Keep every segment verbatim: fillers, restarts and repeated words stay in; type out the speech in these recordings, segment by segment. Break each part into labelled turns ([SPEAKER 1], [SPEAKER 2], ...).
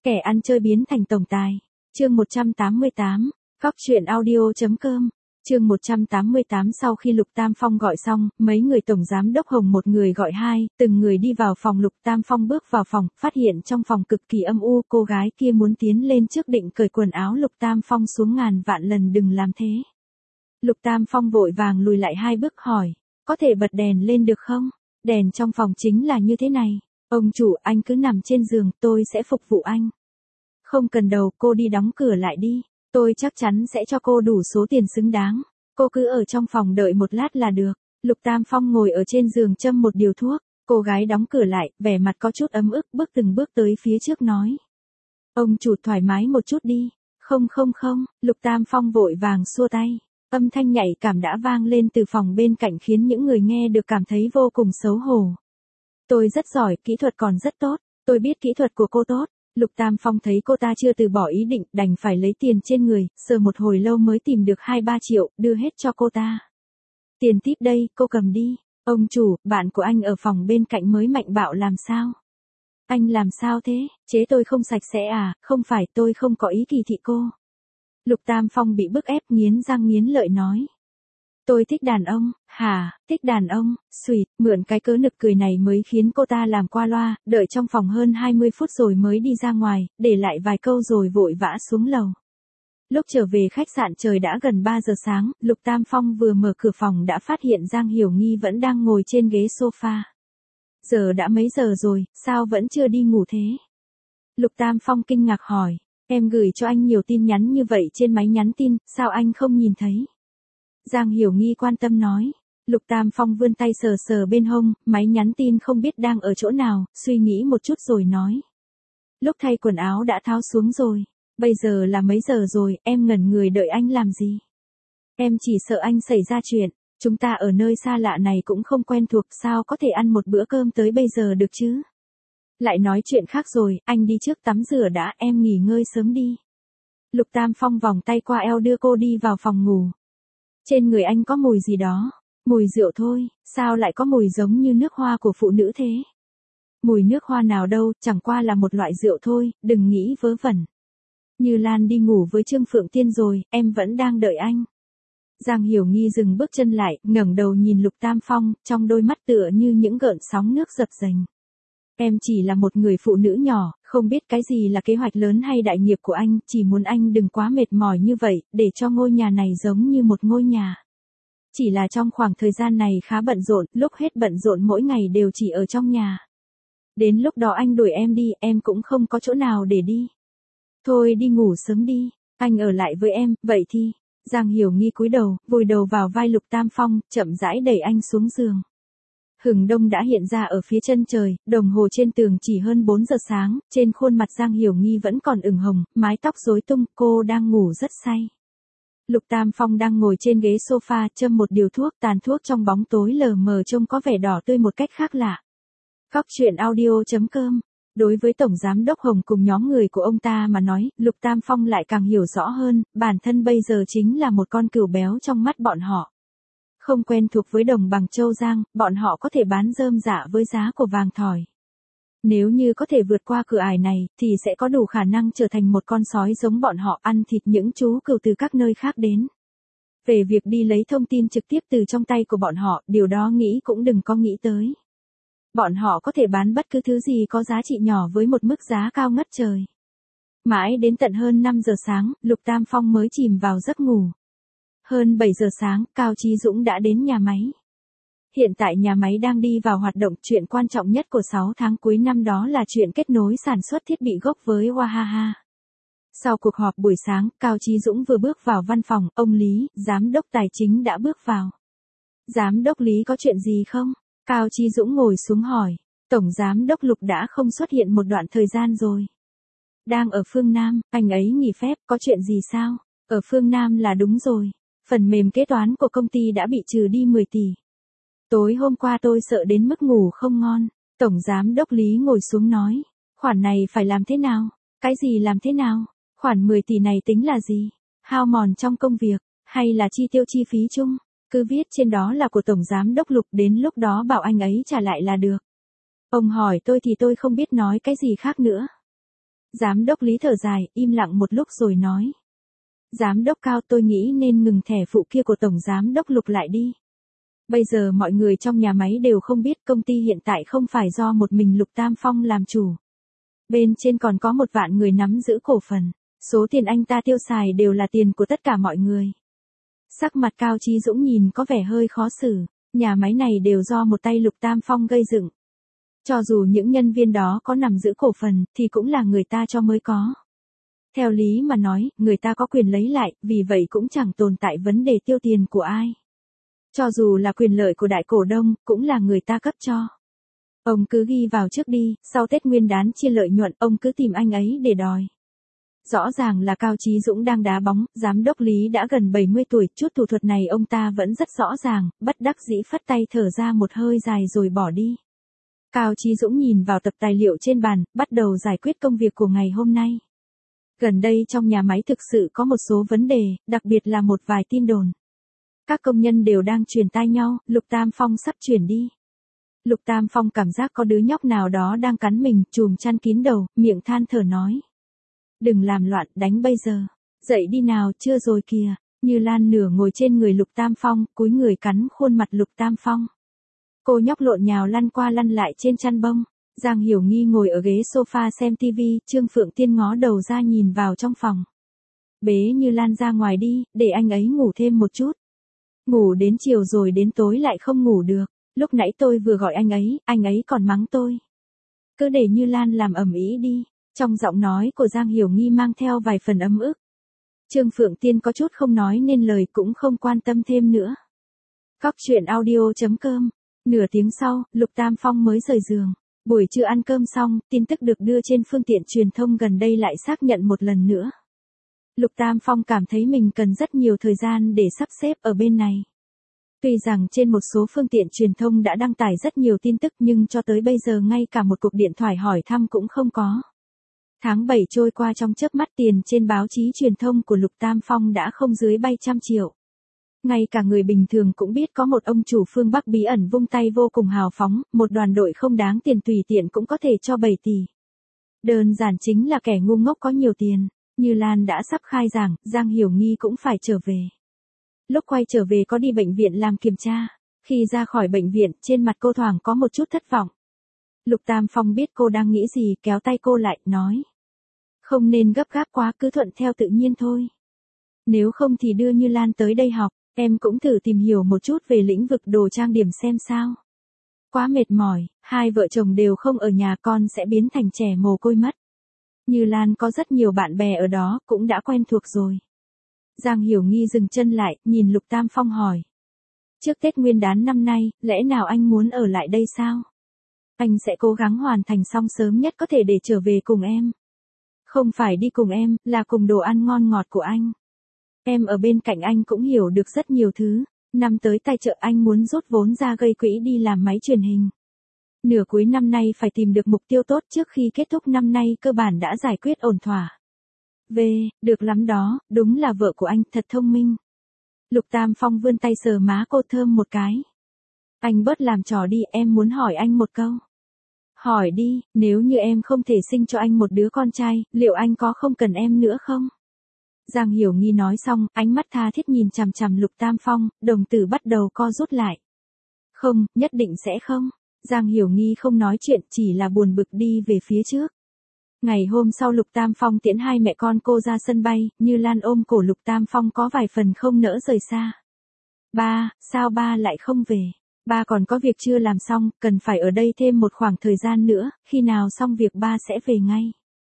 [SPEAKER 1] Kẻ ăn chơi biến thành tổng tài. Chương một trăm tám mươi tám. Cóc truyện audio.com. Chương một trăm tám mươi tám. Sau khi Lục Tam Phong gọi xong, mấy người tổng giám đốc Hồng một người gọi hai, từng người đi vào phòng. Lục Tam Phong bước vào phòng, phát hiện trong phòng cực kỳ âm u, cô gái kia muốn tiến lên trước định cởi quần áo. Lục Tam Phong xuống ngàn vạn lần đừng làm thế. Lục Tam Phong vội vàng lùi lại hai bước hỏi, có thể bật đèn lên được không? Đèn trong phòng chính là như thế này. Ông chủ, anh cứ nằm trên giường, tôi sẽ phục vụ anh. Không cần đâu, cô đi đóng cửa lại đi. Tôi chắc chắn sẽ cho cô đủ số tiền xứng đáng. Cô cứ ở trong phòng đợi một lát là được. Lục Tam Phong ngồi ở trên giường châm một điều thuốc. Cô gái đóng cửa lại, vẻ mặt có chút ấm ức, bước từng bước tới phía trước nói. Ông chủ thoải mái một chút đi. Không không không, Lục Tam Phong vội vàng xua tay. Âm thanh nhạy cảm đã vang lên từ phòng bên cạnh khiến những người nghe được cảm thấy vô cùng xấu hổ. Tôi rất giỏi, kỹ thuật còn rất tốt. Tôi biết kỹ thuật của cô tốt. Lục Tam Phong thấy cô ta chưa từ bỏ ý định, đành phải lấy tiền trên người, sờ một hồi lâu mới tìm được hai ba triệu, đưa hết cho cô ta. Tiền tip đây, cô cầm đi. Ông chủ, bạn của anh ở phòng bên cạnh mới mạnh bạo làm sao? Anh làm sao thế? Chế tôi không sạch sẽ à? Không phải, tôi không có ý kỳ thị cô. Lục Tam Phong bị bức ép nghiến răng nghiến lợi nói. Tôi thích đàn ông. Hả, thích đàn ông? Xuyệt, mượn cái cớ nực cười này mới khiến cô ta làm qua loa, đợi trong phòng hơn hai mươi phút rồi mới đi ra ngoài, để lại vài câu rồi vội vã xuống lầu. Lúc trở về khách sạn trời đã gần ba giờ sáng, Lục Tam Phong vừa mở cửa phòng đã phát hiện Giang Hiểu Nghi vẫn đang ngồi trên ghế sofa. Giờ đã mấy giờ rồi, sao vẫn chưa đi ngủ thế? Lục Tam Phong kinh ngạc hỏi, em gửi cho anh nhiều tin nhắn như vậy trên máy nhắn tin, sao anh không nhìn thấy? Giang Hiểu Nghi quan tâm nói. Lục Tam Phong vươn tay sờ sờ bên hông, máy nhắn tin không biết đang ở chỗ nào, suy nghĩ một chút rồi nói. Lúc thay quần áo đã tháo xuống rồi. Bây giờ là mấy giờ rồi, em ngẩn người đợi anh làm gì? Em chỉ sợ anh xảy ra chuyện. Chúng ta ở nơi xa lạ này cũng không quen thuộc, sao có thể ăn một bữa cơm tới bây giờ được chứ? Lại nói chuyện khác rồi, anh đi trước tắm rửa đã, em nghỉ ngơi sớm đi. Lục Tam Phong vòng tay qua eo đưa cô đi vào phòng ngủ. Trên người anh có mùi gì đó. Mùi rượu thôi, sao lại có mùi giống như nước hoa của phụ nữ thế? Mùi nước hoa nào đâu, chẳng qua là một loại rượu thôi, đừng nghĩ vớ vẩn. Như Lan đi ngủ với Trương Phượng Tiên rồi, em vẫn đang đợi anh. Giang Hiểu Nghi dừng bước chân lại, ngẩng đầu nhìn Lục Tam Phong, trong đôi mắt tựa như những gợn sóng nước dập dềnh. Em chỉ là một người phụ nữ nhỏ, không biết cái gì là kế hoạch lớn hay đại nghiệp của anh, chỉ muốn anh đừng quá mệt mỏi như vậy, để cho ngôi nhà này giống như một ngôi nhà. Chỉ là trong khoảng thời gian này khá bận rộn, lúc hết bận rộn mỗi ngày đều chỉ ở trong nhà. Đến lúc đó anh đuổi em đi, em cũng không có chỗ nào để đi. Thôi đi ngủ sớm đi, anh ở lại với em, vậy thì. Giang Hiểu Nghi cúi đầu, vùi đầu vào vai Lục Tam Phong, chậm rãi đẩy anh xuống giường. Hừng đông đã hiện ra ở phía chân trời, đồng hồ trên tường chỉ hơn bốn giờ sáng, trên khuôn mặt Giang Hiểu Nghi vẫn còn ửng hồng, mái tóc rối tung, cô đang ngủ rất say. Lục Tam Phong đang ngồi trên ghế sofa, châm một điều thuốc, tàn thuốc trong bóng tối lờ mờ trông có vẻ đỏ tươi một cách khác lạ. Cóc truyện audio.com. Đối với Tổng Giám đốc Hồng cùng nhóm người của ông ta mà nói, Lục Tam Phong lại càng hiểu rõ hơn, bản thân bây giờ chính là một con cừu béo trong mắt bọn họ. Không quen thuộc với đồng bằng Châu Giang, bọn họ có thể bán rơm rạ với giá của vàng thỏi. Nếu như có thể vượt qua cửa ải này, thì sẽ có đủ khả năng trở thành một con sói giống bọn họ, ăn thịt những chú cừu từ các nơi khác đến. Về việc đi lấy thông tin trực tiếp từ trong tay của bọn họ, điều đó nghĩ cũng đừng có nghĩ tới. Bọn họ có thể bán bất cứ thứ gì có giá trị nhỏ với một mức giá cao ngất trời. Mãi đến tận hơn năm giờ sáng, Lục Tam Phong mới chìm vào giấc ngủ. Hơn bảy giờ sáng, Cao Chí Dũng đã đến nhà máy. Hiện tại nhà máy đang đi vào hoạt động, chuyện quan trọng nhất của sáu tháng cuối năm đó là chuyện kết nối sản xuất thiết bị gốc với Wahaha. Sau cuộc họp buổi sáng, Cao Chí Dũng vừa bước vào văn phòng, ông Lý, giám đốc tài chính đã bước vào. Giám đốc Lý có chuyện gì không? Cao Chí Dũng ngồi xuống hỏi. Tổng giám đốc Lục đã không xuất hiện một đoạn thời gian rồi. Đang ở phương Nam, anh ấy nghỉ phép, có chuyện gì sao? Ở phương Nam là đúng rồi. Phần mềm kế toán của công ty đã bị trừ đi mười tỷ. Tối hôm qua tôi sợ đến mức ngủ không ngon. Tổng giám đốc Lý ngồi xuống nói. Khoản này phải làm thế nào? Cái gì làm thế nào? Khoản mười tỷ này tính là gì? Hao mòn trong công việc, hay là chi tiêu chi phí chung? Cứ viết trên đó là của Tổng Giám đốc Lục, đến lúc đó bảo anh ấy trả lại là được. Ông hỏi tôi thì tôi không biết nói cái gì khác nữa. Giám đốc Lý thở dài, im lặng một lúc rồi nói. Giám đốc Cao, tôi nghĩ nên ngừng thẻ phụ kia của Tổng Giám đốc Lục lại đi. Bây giờ mọi người trong nhà máy đều không biết công ty hiện tại không phải do một mình Lục Tam Phong làm chủ. Bên trên còn có một vạn người nắm giữ cổ phần. Số tiền anh ta tiêu xài đều là tiền của tất cả mọi người. Sắc mặt Cao Chí Dũng nhìn có vẻ hơi khó xử. Nhà máy này đều do một tay Lục Tam Phong gây dựng. Cho dù những nhân viên đó có nắm giữ cổ phần thì cũng là người ta cho mới có. Theo lý mà nói, người ta có quyền lấy lại, vì vậy cũng chẳng tồn tại vấn đề tiêu tiền của ai. Cho dù là quyền lợi của đại cổ đông, cũng là người ta cấp cho. Ông cứ ghi vào trước đi, sau Tết Nguyên đán chia lợi nhuận, ông cứ tìm anh ấy để đòi. Rõ ràng là Cao Chí Dũng đang đá bóng, giám đốc Lý đã gần bảy mươi tuổi, chút thủ thuật này ông ta vẫn rất rõ ràng, bất đắc dĩ phất tay thở ra một hơi dài rồi bỏ đi. Cao Chí Dũng nhìn vào tập tài liệu trên bàn, bắt đầu giải quyết công việc của ngày hôm nay. Gần đây trong nhà máy thực sự có một số vấn đề, đặc biệt là một vài tin đồn. Các công nhân đều đang truyền tai nhau, Lục Tam Phong sắp chuyển đi. Lục Tam Phong cảm giác có đứa nhóc nào đó đang cắn mình, chùm chăn kín đầu, miệng than thở nói. Đừng làm loạn, đánh bây giờ. Dậy đi nào, chưa rồi kìa. Như Lan nửa ngồi trên người Lục Tam Phong, cúi người cắn khuôn mặt Lục Tam Phong. Cô nhóc lộn nhào lăn qua lăn lại trên chăn bông. Giang Hiểu Nghi ngồi ở ghế sofa xem tivi, Trương Phượng Tiên ngó đầu ra nhìn vào trong phòng. Bế Như Lan ra ngoài đi, để anh ấy ngủ thêm một chút. Ngủ đến chiều rồi đến tối lại không ngủ được. Lúc nãy tôi vừa gọi anh ấy, anh ấy còn mắng tôi. Cứ để Như Lan làm ầm ĩ đi. Trong giọng nói của Giang Hiểu Nghi mang theo vài phần ấm ức. Trương Phượng Tiên có chút không nói nên lời cũng không quan tâm thêm nữa. Cóc truyện audio chấm com. Nửa tiếng sau, Lục Tam Phong mới rời giường. Buổi trưa ăn cơm xong, tin tức được đưa trên phương tiện truyền thông gần đây lại xác nhận một lần nữa. Lục Tam Phong cảm thấy mình cần rất nhiều thời gian để sắp xếp ở bên này. Tuy rằng trên một số phương tiện truyền thông đã đăng tải rất nhiều tin tức nhưng cho tới bây giờ ngay cả một cuộc điện thoại hỏi thăm cũng không có. Tháng bảy trôi qua trong chớp mắt, tiền trên báo chí truyền thông của Lục Tam Phong đã không dưới bay trăm triệu. Ngay cả người bình thường cũng biết có một ông chủ phương Bắc bí ẩn vung tay vô cùng hào phóng, một đoàn đội không đáng tiền tùy tiện cũng có thể cho bảy tỷ. Đơn giản chính là kẻ ngu ngốc có nhiều tiền. Như Lan đã sắp khai giảng, Giang Hiểu Nghi cũng phải trở về. Lúc quay trở về có đi bệnh viện làm kiểm tra. Khi ra khỏi bệnh viện, trên mặt cô thoảng có một chút thất vọng. Lục Tam Phong biết cô đang nghĩ gì, kéo tay cô lại, nói. Không nên gấp gáp quá, cứ thuận theo tự nhiên thôi. Nếu không thì đưa Như Lan tới đây học, em cũng thử tìm hiểu một chút về lĩnh vực đồ trang điểm xem sao. Quá mệt mỏi, hai vợ chồng đều không ở nhà, con sẽ biến thành trẻ mồ côi mất. Như Lan có rất nhiều bạn bè ở đó, cũng đã quen thuộc rồi. Giang Hiểu Nghi dừng chân lại, nhìn Lục Tam Phong hỏi. Trước Tết Nguyên đán năm nay, lẽ nào anh muốn ở lại đây sao? Anh sẽ cố gắng hoàn thành xong sớm nhất có thể để trở về cùng em. Không phải đi cùng em, là cùng đồ ăn ngon ngọt của anh. Em ở bên cạnh anh cũng hiểu được rất nhiều thứ. Năm tới tài trợ anh muốn rút vốn ra gây quỹ đi làm máy truyền hình. Nửa cuối năm nay phải tìm được mục tiêu tốt trước khi kết thúc năm nay cơ bản đã giải quyết ổn thỏa. Về, được lắm đó, đúng là vợ của anh, thật thông minh. Lục Tam Phong vươn tay sờ má cô thơm một cái. Anh bớt làm trò đi, em muốn hỏi anh một câu. Hỏi đi, nếu như em không thể sinh cho anh một đứa con trai, liệu anh có không cần em nữa không? Giang Hiểu Nghi nói xong, ánh mắt tha thiết nhìn chằm chằm Lục Tam Phong, đồng tử bắt đầu co rút lại. Không, nhất định sẽ không. Giang Hiểu Nghi không nói chuyện, chỉ là buồn bực đi về phía trước. Ngày hôm sau Lục Tam Phong tiễn hai mẹ con cô ra sân bay, Như Lan ôm cổ Lục Tam Phong có vài phần không nỡ rời xa. Ba, sao ba lại không về? Ba còn có việc chưa làm xong, cần phải ở đây thêm một khoảng thời gian nữa, khi nào xong việc ba sẽ về ngay.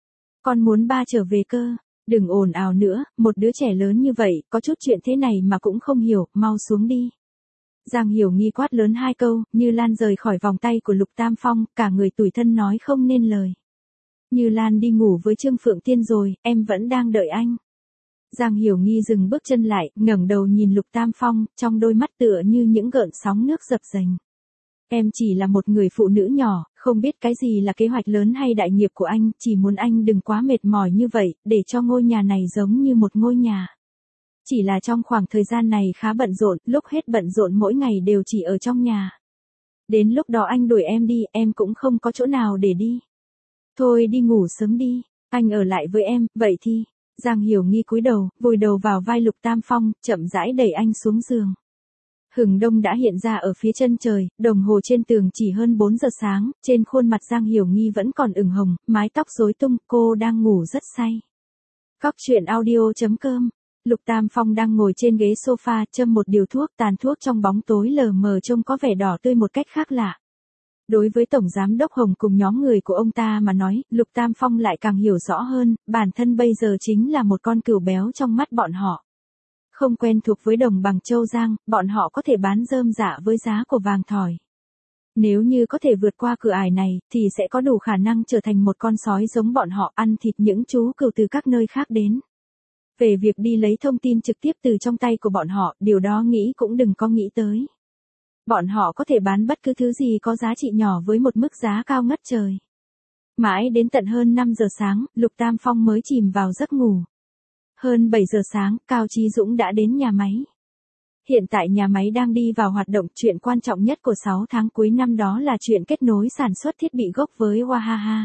[SPEAKER 1] Con muốn ba trở về cơ. Đừng ồn ào nữa, một đứa trẻ lớn như vậy, có chút chuyện thế này mà cũng không hiểu, mau xuống đi. Giang Hiểu Nghi quát lớn hai câu, Như Lan rời khỏi vòng tay của Lục Tam Phong, cả người tủi thân nói không nên lời. Như Lan đi ngủ với Trương Phượng Tiên rồi, em vẫn đang đợi anh. Giang Hiểu Nghi dừng bước chân lại, ngẩng đầu nhìn Lục Tam Phong, trong đôi mắt tựa như những gợn sóng nước dập dềnh. Em chỉ là một người phụ nữ nhỏ, không biết cái gì là kế hoạch lớn hay đại nghiệp của anh, chỉ muốn anh đừng quá mệt mỏi như vậy, để cho ngôi nhà này giống như một ngôi nhà. Chỉ là trong khoảng thời gian này khá bận rộn, lúc hết bận rộn mỗi ngày đều chỉ ở trong nhà. Đến lúc đó anh đuổi em đi, em cũng không có chỗ nào để đi. Thôi đi ngủ sớm đi. Anh ở lại với em, vậy thì. Giang Hiểu Nghi cúi đầu, vùi đầu vào vai Lục Tam Phong, chậm rãi đẩy anh xuống giường. Hừng đông đã hiện ra ở phía chân trời, đồng hồ trên tường chỉ hơn bốn giờ sáng, trên khuôn mặt Giang Hiểu Nghi vẫn còn ửng hồng, mái tóc rối tung, cô đang ngủ rất say. Cóc truyện audio chấm com. Lục Tam Phong đang ngồi trên ghế sofa, châm một điều thuốc, tàn thuốc trong bóng tối lờ mờ trông có vẻ đỏ tươi một cách khác lạ. Đối với Tổng Giám Đốc Hồng cùng nhóm người của ông ta mà nói, Lục Tam Phong lại càng hiểu rõ hơn, bản thân bây giờ chính là một con cừu béo trong mắt bọn họ. Không quen thuộc với đồng bằng Châu Giang, bọn họ có thể bán rơm rạ với giá của vàng thỏi. Nếu như có thể vượt qua cửa ải này, thì sẽ có đủ khả năng trở thành một con sói giống bọn họ, ăn thịt những chú cừu từ các nơi khác đến. Về việc đi lấy thông tin trực tiếp từ trong tay của bọn họ, điều đó nghĩ cũng đừng có nghĩ tới. Bọn họ có thể bán bất cứ thứ gì có giá trị nhỏ với một mức giá cao ngất trời. Mãi đến tận hơn năm giờ sáng, Lục Tam Phong mới chìm vào giấc ngủ. Hơn bảy giờ sáng, Cao Chí Dũng đã đến nhà máy. Hiện tại nhà máy đang đi vào hoạt động, chuyện quan trọng nhất của sáu tháng cuối năm đó là chuyện kết nối sản xuất thiết bị gốc với Wahaha.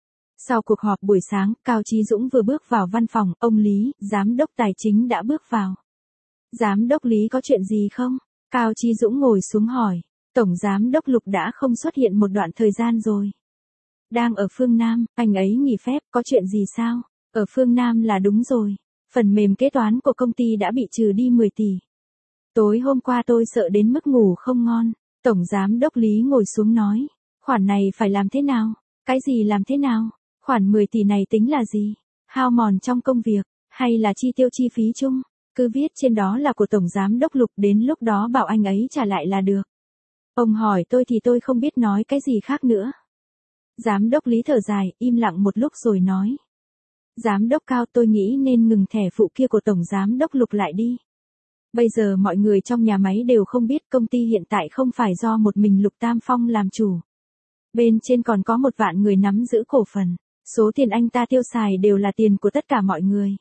[SPEAKER 1] Sau cuộc họp buổi sáng, Cao Chí Dũng vừa bước vào văn phòng, ông Lý, giám đốc tài chính đã bước vào. Giám đốc Lý có chuyện gì không? Cao Chí Dũng ngồi xuống hỏi. Tổng giám đốc Lục đã không xuất hiện một đoạn thời gian rồi. Đang ở phương Nam, anh ấy nghỉ phép, có chuyện gì sao? Ở phương Nam là đúng rồi. Phần mềm kế toán của công ty đã bị trừ đi mười tỷ. Tối hôm qua tôi sợ đến mức ngủ không ngon. Tổng giám đốc Lý ngồi xuống nói. Khoản này phải làm thế nào? Cái gì làm thế nào? Khoản mười tỷ này tính là gì? Hao mòn trong công việc, hay là chi tiêu chi phí chung? Cứ viết trên đó là của Tổng Giám Đốc Lục, đến lúc đó bảo anh ấy trả lại là được. Ông hỏi tôi thì tôi không biết nói cái gì khác nữa. Giám đốc Lý thở dài, im lặng một lúc rồi nói. Giám đốc Cao, tôi nghĩ nên ngừng thẻ phụ kia của Tổng Giám Đốc Lục lại đi. Bây giờ mọi người trong nhà máy đều không biết công ty hiện tại không phải do một mình Lục Tam Phong làm chủ. Bên trên còn có một vạn người nắm giữ cổ phần. Số tiền anh ta tiêu xài đều là tiền của tất cả mọi người.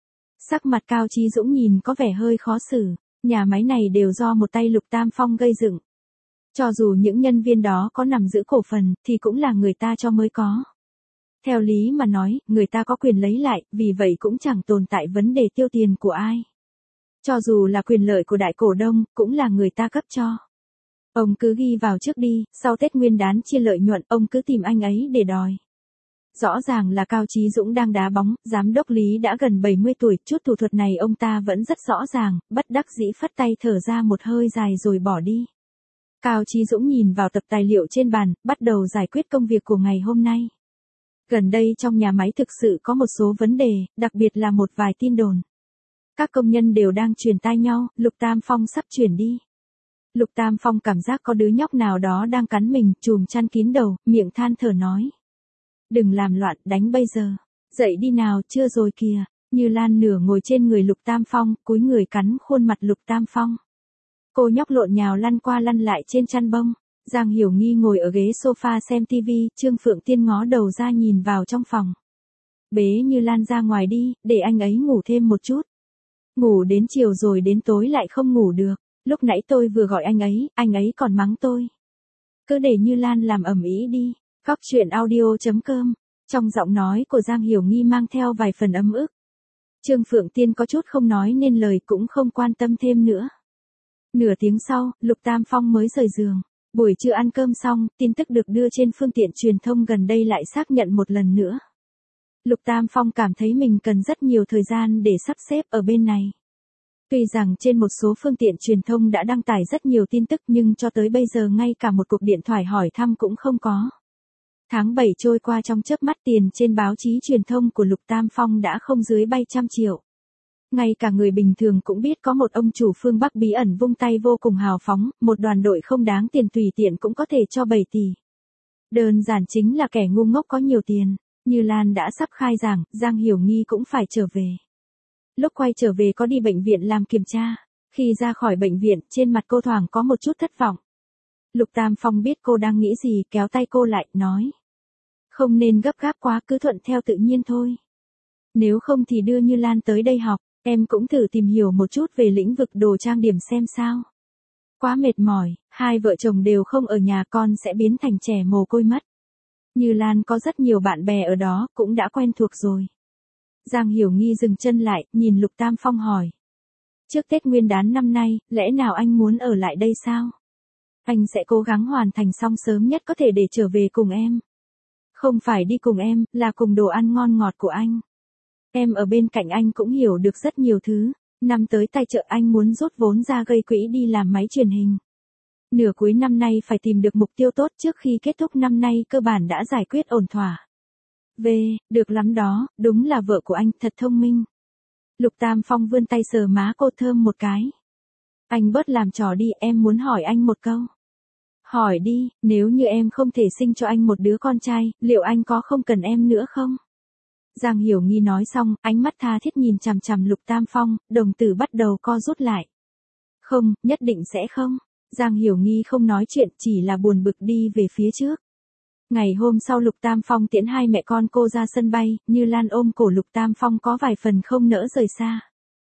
[SPEAKER 1] Sắc mặt Cao Chí Dũng nhìn có vẻ hơi khó xử. Nhà máy này đều do một tay Lục Tam Phong gây dựng. Cho dù những nhân viên đó có nắm giữ cổ phần, thì cũng là người ta cho mới có. Theo lý mà nói, người ta có quyền lấy lại, vì vậy cũng chẳng tồn tại vấn đề tiêu tiền của ai. Cho dù là quyền lợi của đại cổ đông, cũng là người ta cấp cho. Ông cứ ghi vào trước đi, sau Tết Nguyên đán chia lợi nhuận, ông cứ tìm anh ấy để đòi. Rõ ràng là Cao Chí Dũng đang đá bóng, giám đốc Lý đã gần bảy mươi tuổi, chút thủ thuật này ông ta vẫn rất rõ ràng, bất đắc dĩ phất tay thở ra một hơi dài rồi bỏ đi. Cao Chí Dũng nhìn vào tập tài liệu trên bàn, bắt đầu giải quyết công việc của ngày hôm nay. Gần đây trong nhà máy thực sự có một số vấn đề, đặc biệt là một vài tin đồn. Các công nhân đều đang truyền tai nhau, Lục Tam Phong sắp chuyển đi. Lục Tam Phong cảm giác có đứa nhóc nào đó đang cắn mình, chùm chăn kín đầu, miệng than thở nói. Đừng làm loạn, đánh bây giờ. Dậy đi nào, chưa rồi kìa. Như Lan nửa ngồi trên người Lục Tam Phong, cúi người cắn khuôn mặt Lục Tam Phong. Cô nhóc lộn nhào lăn qua lăn lại trên chăn bông. Giang Hiểu Nghi ngồi ở ghế sofa xem tivi, Trương Phượng Tiên ngó đầu ra nhìn vào trong phòng. Bế Như Lan ra ngoài đi, để anh ấy ngủ thêm một chút. Ngủ đến chiều rồi đến tối lại không ngủ được. Lúc nãy tôi vừa gọi anh ấy, anh ấy còn mắng tôi. Cứ để Như Lan làm ầm ĩ đi. Cóc truyện audio chấm com. Trong giọng nói của Giang Hiểu Nghi mang theo vài phần ấm ức. Trương Phượng Tiên có chút không nói nên lời, cũng không quan tâm thêm nữa. Nửa tiếng sau, Lục Tam Phong mới rời giường. Buổi trưa ăn cơm xong, tin tức được đưa trên phương tiện truyền thông gần đây lại xác nhận một lần nữa. Lục Tam Phong cảm thấy mình cần rất nhiều thời gian để sắp xếp ở bên này. Tuy rằng trên một số phương tiện truyền thông đã đăng tải rất nhiều tin tức nhưng cho tới bây giờ ngay cả một cuộc điện thoại hỏi thăm cũng không có. Tháng bảy trôi qua trong chớp mắt, tiền trên báo chí truyền thông của Lục Tam Phong đã không dưới bay trăm triệu. Ngay cả người bình thường cũng biết có một ông chủ phương Bắc bí ẩn vung tay vô cùng hào phóng, một đoàn đội không đáng tiền tùy tiện cũng có thể cho bảy tỷ. Đơn giản chính là kẻ ngu ngốc có nhiều tiền. Như Lan đã sắp khai giảng, Giang Hiểu Nghi cũng phải trở về. Lúc quay trở về có đi bệnh viện làm kiểm tra. Khi ra khỏi bệnh viện, trên mặt cô thoảng có một chút thất vọng. Lục Tam Phong biết cô đang nghĩ gì, kéo tay cô lại, nói. Không nên gấp gáp quá, cứ thuận theo tự nhiên thôi. Nếu không thì đưa Như Lan tới đây học, em cũng thử tìm hiểu một chút về lĩnh vực đồ trang điểm xem sao. Quá mệt mỏi, hai vợ chồng đều không ở nhà, con sẽ biến thành trẻ mồ côi mất. Như Lan có rất nhiều bạn bè ở đó, cũng đã quen thuộc rồi. Giang Hiểu Nghi dừng chân lại, nhìn Lục Tam Phong hỏi. Trước Tết Nguyên đán năm nay, lẽ nào anh muốn ở lại đây sao? Anh sẽ cố gắng hoàn thành xong sớm nhất có thể để trở về cùng em. Không phải đi cùng em, là cùng đồ ăn ngon ngọt của anh. Em ở bên cạnh anh cũng hiểu được rất nhiều thứ. Năm tới tài trợ anh muốn rút vốn ra gây quỹ đi làm máy truyền hình. Nửa cuối năm nay phải tìm được mục tiêu tốt trước khi kết thúc năm nay cơ bản đã giải quyết ổn thỏa. Về, được lắm đó, đúng là vợ của anh thật thông minh. Lục Tam Phong vươn tay sờ má cô thơm một cái. Anh bớt làm trò đi, em muốn hỏi anh một câu. Hỏi đi, nếu như em không thể sinh cho anh một đứa con trai, liệu anh có không cần em nữa không? Giang Hiểu Nghi nói xong, ánh mắt tha thiết nhìn chằm chằm Lục Tam Phong, đồng tử bắt đầu co rút lại. Không, nhất định sẽ không. Giang Hiểu Nghi không nói chuyện, chỉ là buồn bực đi về phía trước. Ngày hôm sau Lục Tam Phong tiễn hai mẹ con cô ra sân bay, Như Lan ôm cổ Lục Tam Phong có vài phần không nỡ rời xa.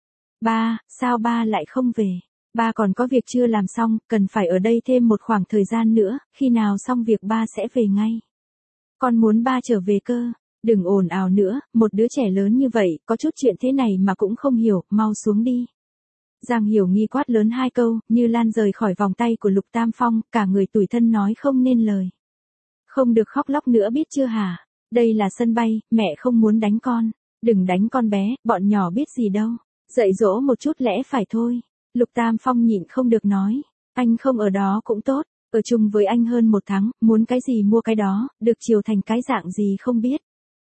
[SPEAKER 1] Ba, sao ba lại không về? Ba còn có việc chưa làm xong, cần phải ở đây thêm một khoảng thời gian nữa, khi nào xong việc ba sẽ về ngay. Con muốn ba trở về cơ. Đừng ồn ào nữa, một đứa trẻ lớn như vậy, có chút chuyện thế này mà cũng không hiểu, mau xuống đi. Giang Hiểu Nghi quát lớn hai câu, Như Lan rời khỏi vòng tay của Lục Tam Phong, cả người tủi thân nói không nên lời. Không được khóc lóc nữa biết chưa hả? Đây là sân bay, mẹ không muốn đánh con. Đừng đánh con bé, bọn nhỏ biết gì đâu. Dạy dỗ một chút lẽ phải thôi. Lục Tam Phong nhịn không được nói. Anh không ở đó cũng tốt, ở chung với anh hơn một tháng, muốn cái gì mua cái đó, được chiều thành cái dạng gì không biết.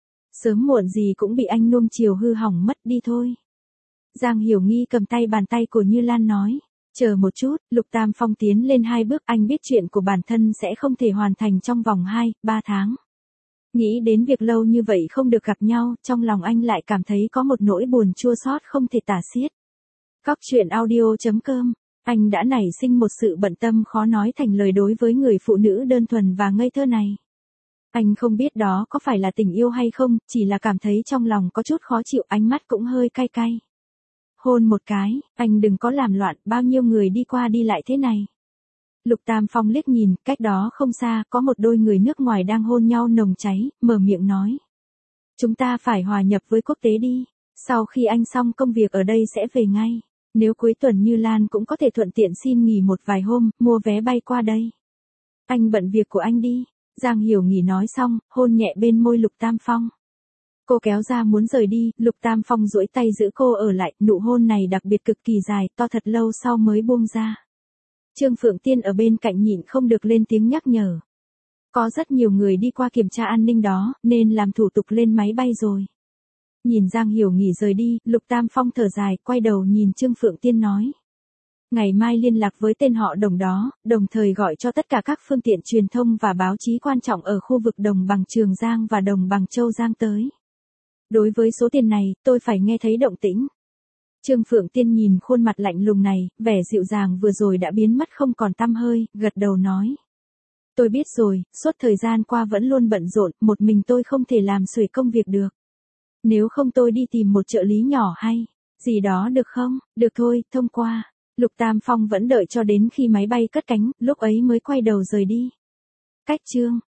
[SPEAKER 1] Sớm muộn gì cũng bị anh nuông chiều hư hỏng mất đi thôi. Giang Hiểu Nghi cầm tay bàn tay của Như Lan nói. Chờ một chút, Lục Tam Phong tiến lên hai bước, anh biết chuyện của bản thân sẽ không thể hoàn thành trong vòng hai, ba tháng. Nghĩ đến việc lâu như vậy không được gặp nhau, trong lòng anh lại cảm thấy có một nỗi buồn chua xót không thể tả xiết. Cóc truyện audio chấm com, anh đã nảy sinh một sự bận tâm khó nói thành lời đối với người phụ nữ đơn thuần và ngây thơ này. Anh không biết đó có phải là tình yêu hay không, chỉ là cảm thấy trong lòng có chút khó chịu, ánh mắt cũng hơi cay cay. Hôn một cái, anh đừng có làm loạn, bao nhiêu người đi qua đi lại thế này. Lục Tam Phong liếc nhìn, cách đó không xa, có một đôi người nước ngoài đang hôn nhau nồng cháy, mở miệng nói. Chúng ta phải hòa nhập với quốc tế đi, sau khi anh xong công việc ở đây sẽ về ngay. Nếu cuối tuần Như Lan cũng có thể thuận tiện xin nghỉ một vài hôm, mua vé bay qua đây. Anh bận việc của anh đi. Giang Hiểu Nghi nói xong, hôn nhẹ bên môi Lục Tam Phong. Cô kéo ra muốn rời đi, Lục Tam Phong duỗi tay giữ cô ở lại, nụ hôn này đặc biệt cực kỳ dài, to thật lâu sau mới buông ra. Trương Phượng Tiên ở bên cạnh nhịn không được lên tiếng nhắc nhở. Có rất nhiều người đi qua kiểm tra an ninh đó, nên làm thủ tục lên máy bay rồi. Nhìn Giang Hiểu Nghi rời đi, Lục Tam Phong thở dài, quay đầu nhìn Trương Phượng Tiên nói. Ngày mai liên lạc với tên họ Đồng đó, đồng thời gọi cho tất cả các phương tiện truyền thông và báo chí quan trọng ở khu vực Đồng Bằng Trường Giang và Đồng Bằng Châu Giang tới. Đối với số tiền này, tôi phải nghe thấy động tĩnh. Trương Phượng Tiên nhìn khuôn mặt lạnh lùng này, vẻ dịu dàng vừa rồi đã biến mất không còn tăm hơi, gật đầu nói. Tôi biết rồi, suốt thời gian qua vẫn luôn bận rộn, một mình tôi không thể làm xuể công việc được. Nếu không tôi đi tìm một trợ lý nhỏ hay, gì đó được không? Được thôi, thông qua. Lục Tam Phong vẫn đợi cho đến khi máy bay cất cánh, lúc ấy mới quay đầu rời đi. Cách chương